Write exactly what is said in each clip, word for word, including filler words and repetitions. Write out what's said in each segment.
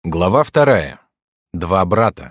Глава вторая. Два брата.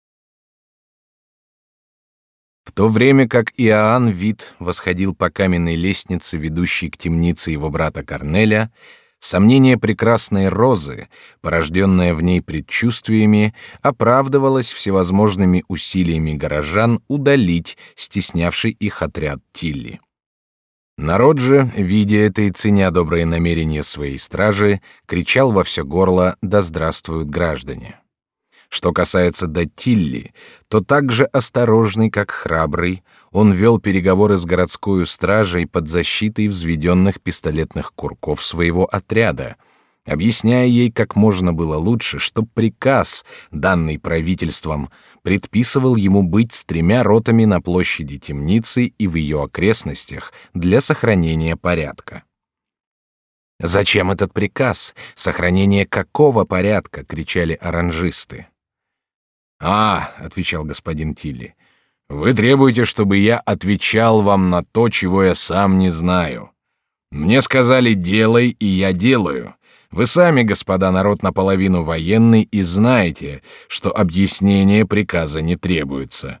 В то время как Иоанн Вит восходил по каменной лестнице, ведущей к темнице его брата Корнеля, сомнение прекрасной Розы, порожденное в ней предчувствиями, оправдывалось всевозможными усилиями горожан удалить стеснявший их отряд Тилли. Народ же, видя это и ценя добрые намерения своей стражи, кричал во все горло: «Да здравствуют граждане!». Что касается до Тилли, то так же осторожный, как храбрый, он вел переговоры с городскою стражей под защитой взведенных пистолетных курков своего отряда, объясняя ей как можно было лучше, что приказ, данный правительством, предписывал ему быть с тремя ротами на площади темницы и в ее окрестностях для сохранения порядка. «Зачем этот приказ? Сохранение какого порядка?» — кричали оранжисты. «А, — отвечал господин Тилли, — вы требуете, чтобы я отвечал вам на то, чего я сам не знаю. Мне сказали: делай, и я делаю. Вы сами, господа, народ наполовину военный, и знаете, что объяснение приказа не требуется».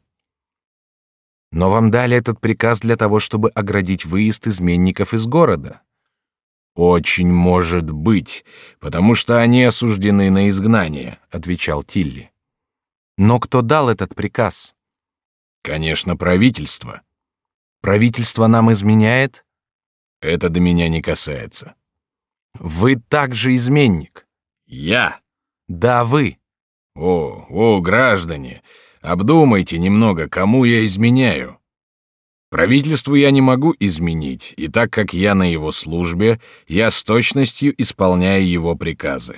«Но вам дали этот приказ для того, чтобы оградить выезд изменников из города». «Очень может быть, потому что они осуждены на изгнание», — отвечал Тилли. «Но кто дал этот приказ?» «Конечно, правительство». «Правительство нам изменяет?» «Это до меня не касается». «Вы также изменник». «Я?» «Да, вы». «О, о, граждане, обдумайте немного, кому я изменяю. Правительству я не могу изменить, и так как я на его службе, я с точностью исполняю его приказы».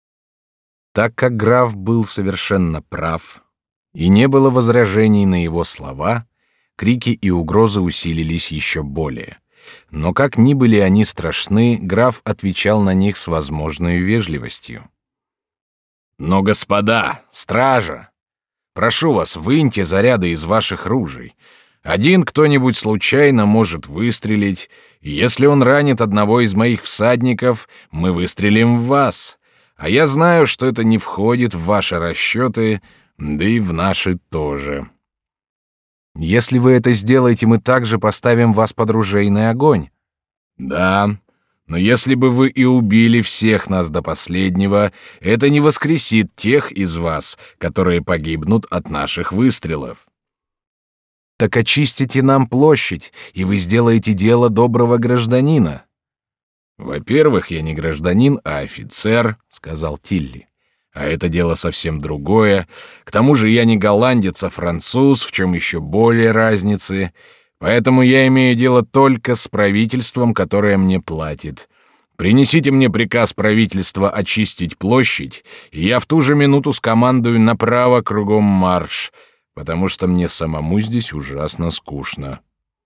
Так как граф был совершенно прав, и не было возражений на его слова, крики и угрозы усилились еще более. Но как ни были они страшны, граф отвечал на них с возможной вежливостью. «Но, господа, стража, прошу вас, выньте заряды из ваших ружей. Один кто-нибудь случайно может выстрелить, и если он ранит одного из моих всадников, мы выстрелим в вас. А я знаю, что это не входит в ваши расчеты, да и в наши тоже. Если вы это сделаете, мы также поставим вас под ружейный огонь». «Да, но если бы вы и убили всех нас до последнего, это не воскресит тех из вас, которые погибнут от наших выстрелов». «Так очистите нам площадь, и вы сделаете дело доброго гражданина». «Во-первых, я не гражданин, а офицер», — сказал Тилли. «А это дело совсем другое. К тому же я не голландец, а француз, в чем еще более разницы. Поэтому я имею дело только с правительством, которое мне платит. Принесите мне приказ правительства очистить площадь, и я в ту же минуту скомандую направо кругом марш, потому что мне самому здесь ужасно скучно».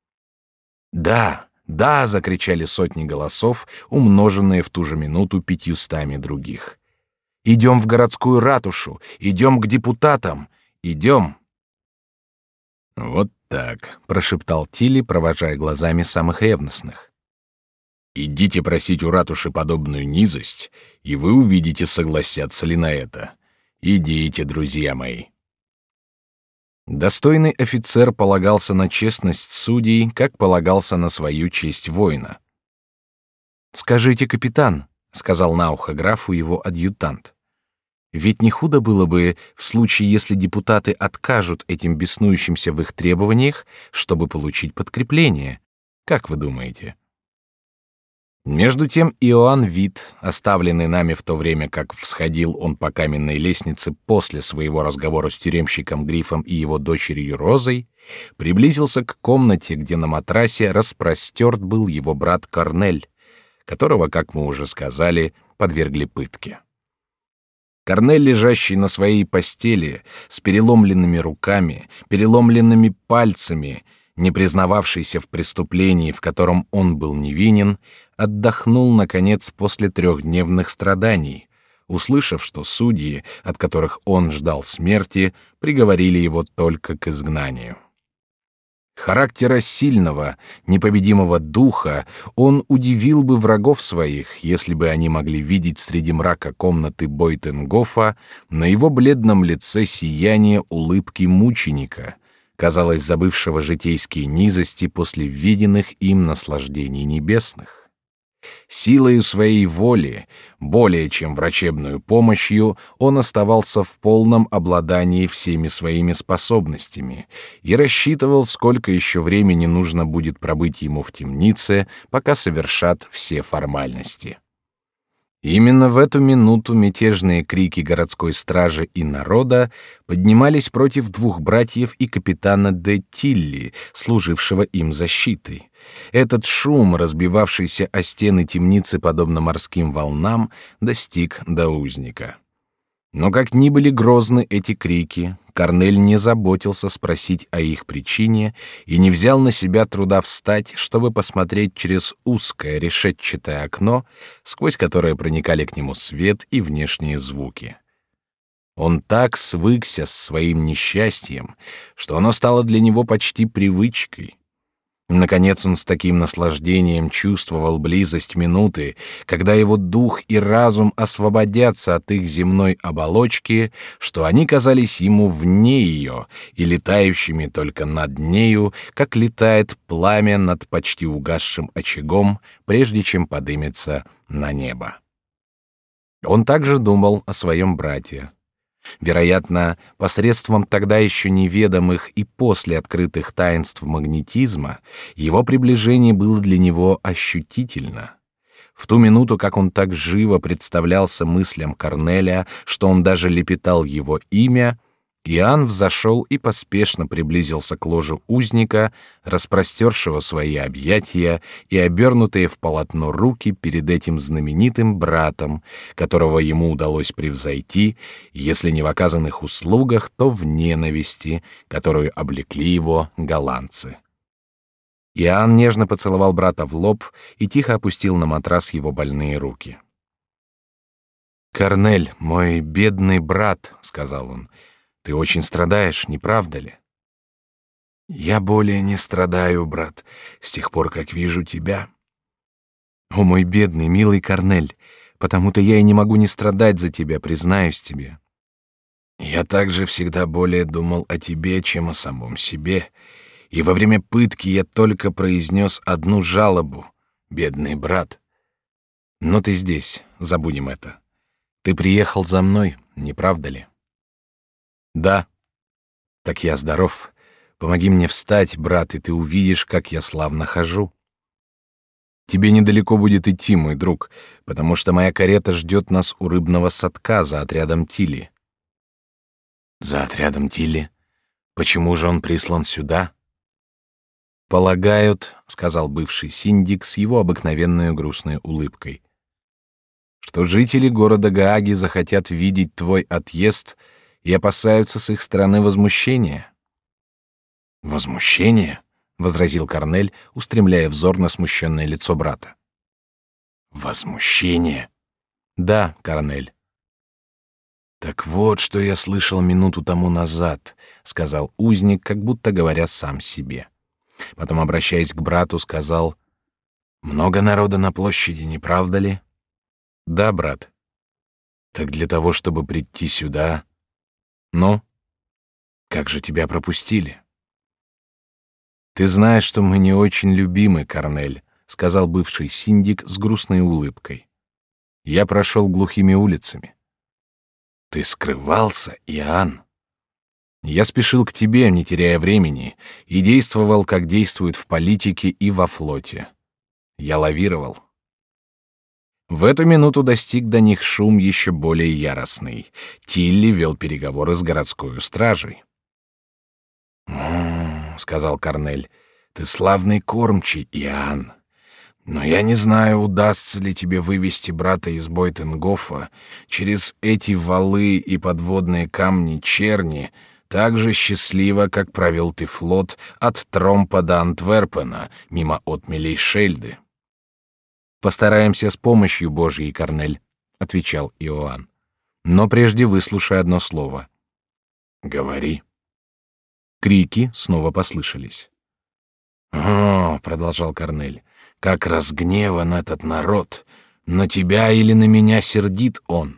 «Да, да!» — закричали сотни голосов, умноженные в ту же минуту пятьюстами других. «Идем в городскую ратушу! Идем к депутатам! Идем!» «Вот так», — прошептал Тилли, провожая глазами самых ревностных. «Идите просить у ратуши подобную низость, и вы увидите, согласятся ли на это. Идите, друзья мои». Достойный офицер полагался на честность судей, как полагался на свою честь воина. «Скажите, капитан», — сказал на ухо графу его адъютант, «ведь не худо было бы, в случае, если депутаты откажут этим беснующимся в их требованиях, чтобы получить подкрепление. Как вы думаете?» Между тем Иоанн Вит, оставленный нами в то время, как всходил он по каменной лестнице после своего разговора с тюремщиком Грифом и его дочерью Розой, приблизился к комнате, где на матрасе распростерт был его брат Корнель, которого, как мы уже сказали, подвергли пытке. Корнель, лежащий на своей постели, с переломленными руками, переломленными пальцами, не признававшийся в преступлении, в котором он был невинен, отдохнул, наконец, после трехдневных страданий, услышав, что судьи, от которых он ждал смерти, приговорили его только к изгнанию. Характера сильного, непобедимого духа, он удивил бы врагов своих, если бы они могли видеть среди мрака комнаты Бойтенгофа на его бледном лице сияние улыбки мученика, казалось, забывшего житейские низости после виденных им наслаждений небесных. Силою своей воли, более чем врачебную помощью, он оставался в полном обладании всеми своими способностями и рассчитывал, сколько еще времени нужно будет пробыть ему в темнице, пока совершат все формальности. Именно в эту минуту мятежные крики городской стражи и народа поднимались против двух братьев и капитана де Тилли, служившего им защитой. Этот шум, разбивавшийся о стены темницы подобно морским волнам, достиг до узника. Но как ни были грозны эти крики, Корнель не заботился спросить о их причине и не взял на себя труда встать, чтобы посмотреть через узкое решетчатое окно, сквозь которое проникали к нему свет и внешние звуки. Он так свыкся с своим несчастьем, что оно стало для него почти привычкой. Наконец он с таким наслаждением чувствовал близость минуты, когда его дух и разум освободятся от их земной оболочки, что они казались ему вне ее и летающими только над нею, как летает пламя над почти угасшим очагом, прежде чем подымется на небо. Он также думал о своем брате. Вероятно, посредством тогда еще неведомых и после открытых таинств магнетизма его приближение было для него ощутительно. В ту минуту, как он так живо представлялся мыслям Корнеля, что он даже лепетал его имя, Иоанн взошел и поспешно приблизился к ложу узника, распростершего свои объятия и обернутые в полотно руки перед этим знаменитым братом, которого ему удалось превзойти, если не в оказанных услугах, то в ненависти, которую облекли его голландцы. Иоанн нежно поцеловал брата в лоб и тихо опустил на матрас его больные руки. «Корнель, мой бедный брат», — сказал он, — «ты очень страдаешь, не правда ли?» «Я более не страдаю, брат, с тех пор, как вижу тебя». «О, мой бедный, милый Корнель, потому-то я и не могу не страдать за тебя, признаюсь тебе». «Я также всегда более думал о тебе, чем о самом себе, и во время пытки я только произнес одну жалобу, бедный брат. Но ты здесь, забудем это. Ты приехал за мной, не правда ли?» «Да». «Так я здоров. Помоги мне встать, брат, и ты увидишь, как я славно хожу». «Тебе недалеко будет идти, мой друг, потому что моя карета ждет нас у рыбного садка за отрядом Тилли». «За отрядом Тилли? Почему же он прислан сюда?» «Полагают, — сказал бывший синдик с его обыкновенной грустной улыбкой, — что жители города Гааги захотят видеть твой отъезд и опасаются с их стороны возмущения». «Возмущение?» — возразил Корнель, устремляя взор на смущенное лицо брата. «Возмущение?» «Да, Корнель». «Так вот, что я слышал минуту тому назад», — сказал узник, как будто говоря сам себе. Потом, обращаясь к брату, сказал: «Много народа на площади, не правда ли?» «Да, брат». «Так для того, чтобы прийти сюда...» «Ну? Как же тебя пропустили?» «Ты знаешь, что мы не очень любимы, Корнель», — сказал бывший синдик с грустной улыбкой. «Я прошел глухими улицами». «Ты скрывался, Иоанн?» «Я спешил к тебе, не теряя времени, и действовал, как действуют в политике и во флоте. Я лавировал». В эту минуту достиг до них шум еще более яростный. Тилли вел переговоры с городской стражей. «М-м-м», сказал Корнель, — «ты славный кормчий, Иоанн. Но я не знаю, удастся ли тебе вывести брата из Бойтенгофа через эти валы и подводные камни черни так же счастливо, как провел ты флот от Тромпа до Антверпена мимо отмелей Шельды». «Постараемся с помощью Божьей, Корнель», — отвечал Иоанн. «Но прежде выслушай одно слово». «Говори». Крики снова послышались. «О, — продолжал Корнель, — как разгневан этот народ! На тебя или на меня сердит он?»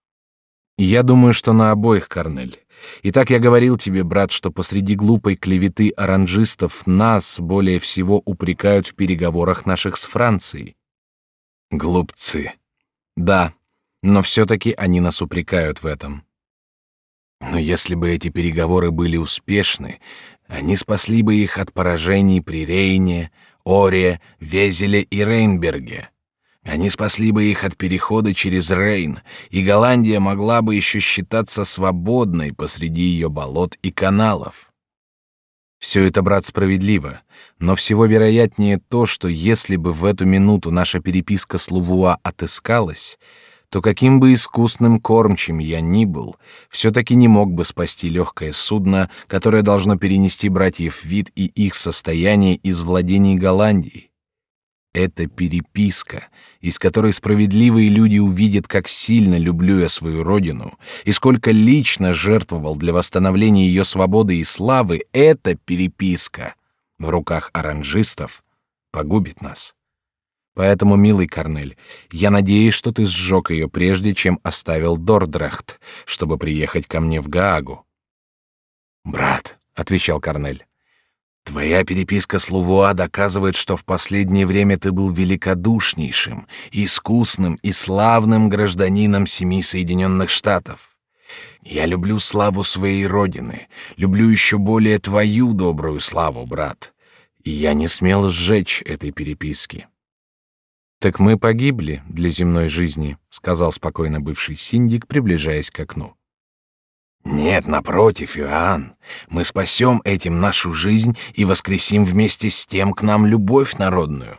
«Я думаю, что на обоих, Корнель. Итак, я говорил тебе, брат, что посреди глупой клеветы оранжистов нас более всего упрекают в переговорах наших с Францией». «Глупцы!» «Да, но все-таки они нас упрекают в этом». «Но если бы эти переговоры были успешны, они спасли бы их от поражений при Рейне, Оре, Везеле и Рейнберге. Они спасли бы их от перехода через Рейн, и Голландия могла бы еще считаться свободной посреди ее болот и каналов». Все это, брат, справедливо, но всего вероятнее то, что если бы в эту минуту наша переписка с Лувуа отыскалась, то каким бы искусным кормчим я ни был, все-таки не мог бы спасти легкое судно, которое должно перенести братьев Вит и их состояние из владений Голландии. Это переписка, из которой справедливые люди увидят, как сильно люблю я свою родину и сколько лично жертвовал для восстановления ее свободы и славы. Эта переписка в руках оранжистов погубит нас. Поэтому, милый Корнель, я надеюсь, что ты сжег ее прежде, чем оставил Дордрехт, чтобы приехать ко мне в Гаагу. «Брат», — отвечал Корнель, — «твоя переписка с Лувуа доказывает, что в последнее время ты был великодушнейшим, искусным и славным гражданином семи Соединенных Штатов. Я люблю славу своей родины, люблю еще более твою добрую славу, брат, и я не смел сжечь этой переписки». «Так мы погибли для земной жизни», — сказал спокойно бывший синдик, приближаясь к окну. «Нет, напротив, Иоанн, мы спасем этим нашу жизнь и воскресим вместе с тем к нам любовь народную».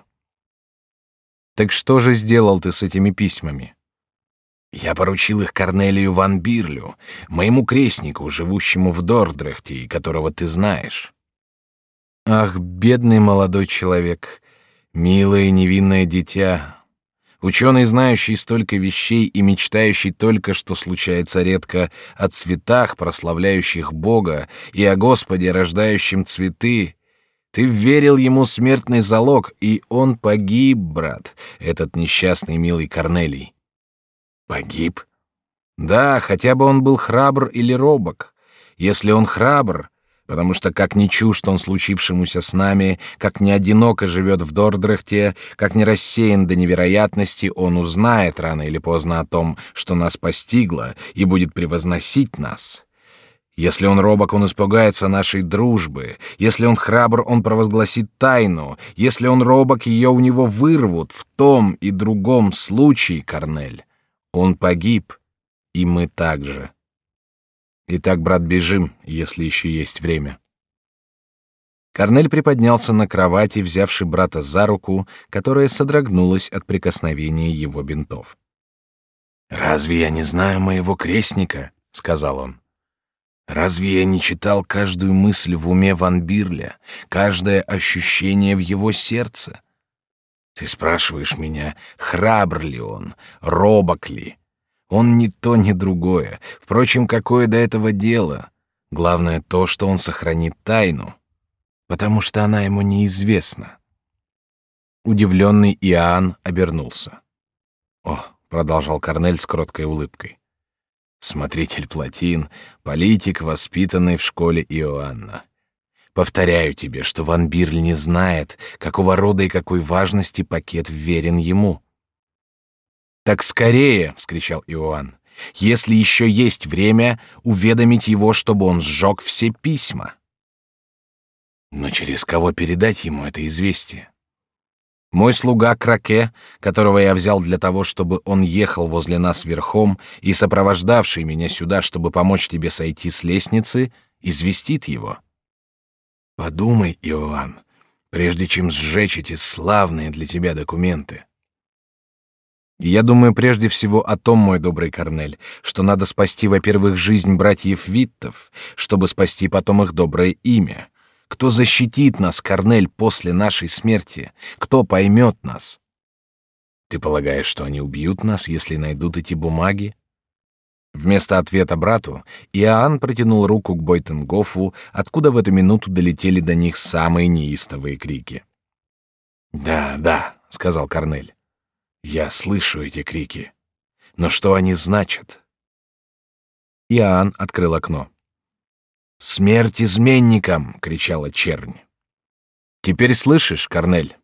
«Так что же сделал ты с этими письмами?» «Я поручил их Корнелию ван Бирлю, моему крестнику, живущему в Дордрехте, и которого ты знаешь». «Ах, бедный молодой человек! Милое невинное дитя, ученый, знающий столько вещей и мечтающий только, что случается редко, о цветах, прославляющих Бога, и о Господе, рождающем цветы. Ты верил ему смертный залог, и он погиб, брат, этот несчастный милый Корнелий». «Погиб?» «Да, хотя бы он был храбр или робок. Если он храбр, потому что как не чужд он случившемуся с нами, как не одиноко живет в Дордрехте, как не рассеян до невероятности, он узнает рано или поздно о том, что нас постигло, и будет превозносить нас. Если он робок, он испугается нашей дружбы. Если он храбр, он провозгласит тайну. Если он робок, ее у него вырвут. В том и другом случае, Корнель, он погиб, и мы также. Итак, брат, бежим, если еще есть время». Корнель приподнялся на кровати, взявший брата за руку, которая содрогнулась от прикосновения его бинтов. «Разве я не знаю моего крестника?» — сказал он. «Разве я не читал каждую мысль в уме ван Бирля, каждое ощущение в его сердце? Ты спрашиваешь меня, храбр ли он, робок ли? Он ни то, ни другое. Впрочем, какое до этого дело? Главное то, что он сохранит тайну, потому что она ему неизвестна». Удивленный Иоанн обернулся. «О», — продолжал Корнель с кроткой улыбкой, — «смотритель плотин, политик, воспитанный в школе Иоанна. Повторяю тебе, что ван Бирль не знает, какого рода и какой важности пакет вверен ему». «Так скорее!» — вскричал Иоанн. «Если еще есть время, уведомить его, чтобы он сжег все письма». «Но через кого передать ему это известие?» «Мой слуга Краке, которого я взял для того, чтобы он ехал возле нас верхом и сопровождавший меня сюда, чтобы помочь тебе сойти с лестницы, известит его». «Подумай, Иоанн, прежде чем сжечь эти славные для тебя документы». «Я думаю прежде всего о том, мой добрый Корнель, что надо спасти, во-первых, жизнь братьев Виттов, чтобы спасти потом их доброе имя. Кто защитит нас, Корнель, после нашей смерти? Кто поймет нас?» «Ты полагаешь, что они убьют нас, если найдут эти бумаги?» Вместо ответа брату Иоанн протянул руку к Бойтенгофу, откуда в эту минуту долетели до них самые неистовые крики. «Да, да», — сказал Корнель, — «я слышу эти крики. Но что они значат?» Иоанн открыл окно. «Смерть изменникам!» — кричала чернь. «Теперь слышишь, Корнель?»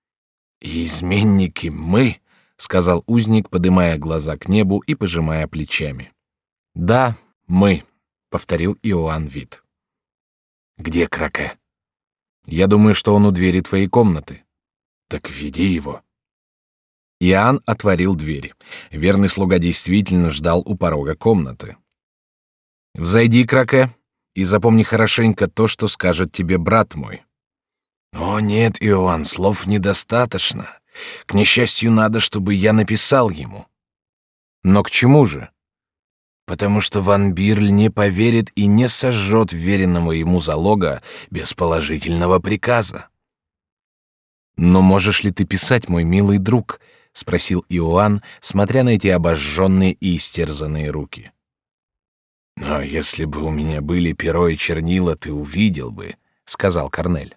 «Изменники мы?» — сказал узник, подымая глаза к небу и пожимая плечами. «Да, мы», — повторил Иоанн Вит. «Где Краке?» «Я думаю, что он у двери твоей комнаты». «Так веди его». Иоанн отворил дверь. Верный слуга действительно ждал у порога комнаты. «Взойди, Краке, и запомни хорошенько то, что скажет тебе брат мой». «О нет, Иоанн, слов недостаточно. К несчастью, надо, чтобы я написал ему». «Но к чему же?» «Потому что Ван Бирль не поверит и не сожжет веренного ему залога без положительного приказа». «Но можешь ли ты писать, мой милый друг?» — спросил Иоанн, смотря на эти обожженные и истерзанные руки. «Но если бы у меня были перо и чернила, ты увидел бы», — сказал Корнель.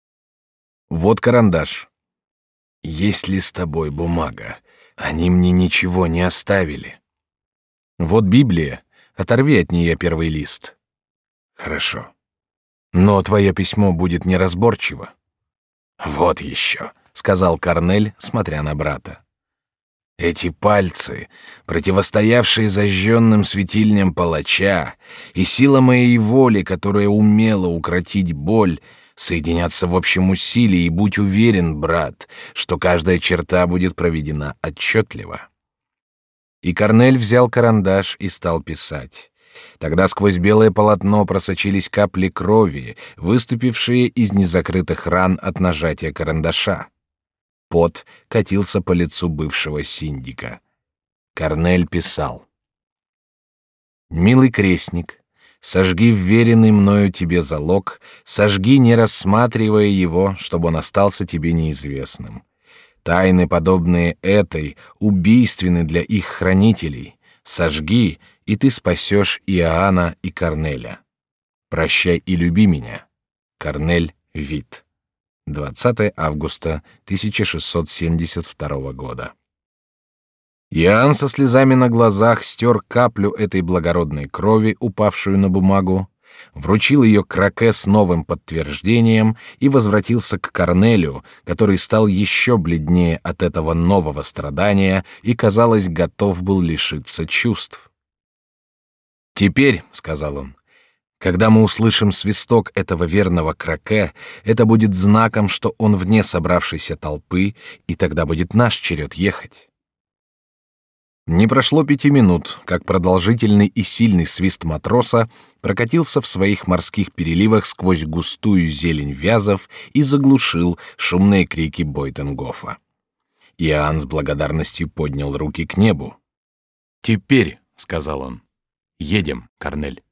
«Вот карандаш. Есть ли с тобой бумага? Они мне ничего не оставили». «Вот Библия. Оторви от нее первый лист». «Хорошо. Но твое письмо будет неразборчиво». «Вот еще», — сказал Корнель, смотря на брата. «Эти пальцы, противостоявшие зажженным светильням палача, и сила моей воли, которая умела укротить боль, соединятся в общем усилии, и будь уверен, брат, что каждая черта будет проведена отчетливо». И Корнель взял карандаш и стал писать. Тогда сквозь белое полотно просочились капли крови, выступившие из незакрытых ран от нажатия карандаша. Пот катился по лицу бывшего синдика. Корнель писал: «Милый крестник, сожги вверенный мною тебе залог, сожги, не рассматривая его, чтобы он остался тебе неизвестным. Тайны, подобные этой, убийственны для их хранителей. Сожги, и ты спасешь Иоанна и Корнеля. Прощай и люби меня. Корнель Вит. двадцатое августа тысяча шестьсот семьдесят второго года». Иоанн со слезами на глазах стер каплю этой благородной крови, упавшую на бумагу, вручил ее Краке с новым подтверждением и возвратился к Корнелю, который стал еще бледнее от этого нового страдания и, казалось, готов был лишиться чувств. «Теперь, — сказал он, — когда мы услышим свисток этого верного Краке, это будет знаком, что он вне собравшейся толпы, и тогда будет наш черед ехать». Не прошло пяти минут, как продолжительный и сильный свист матроса прокатился в своих морских переливах сквозь густую зелень вязов и заглушил шумные крики Бойтенгофа. Иоанн с благодарностью поднял руки к небу. «Теперь, — сказал он, — едем, Корнель».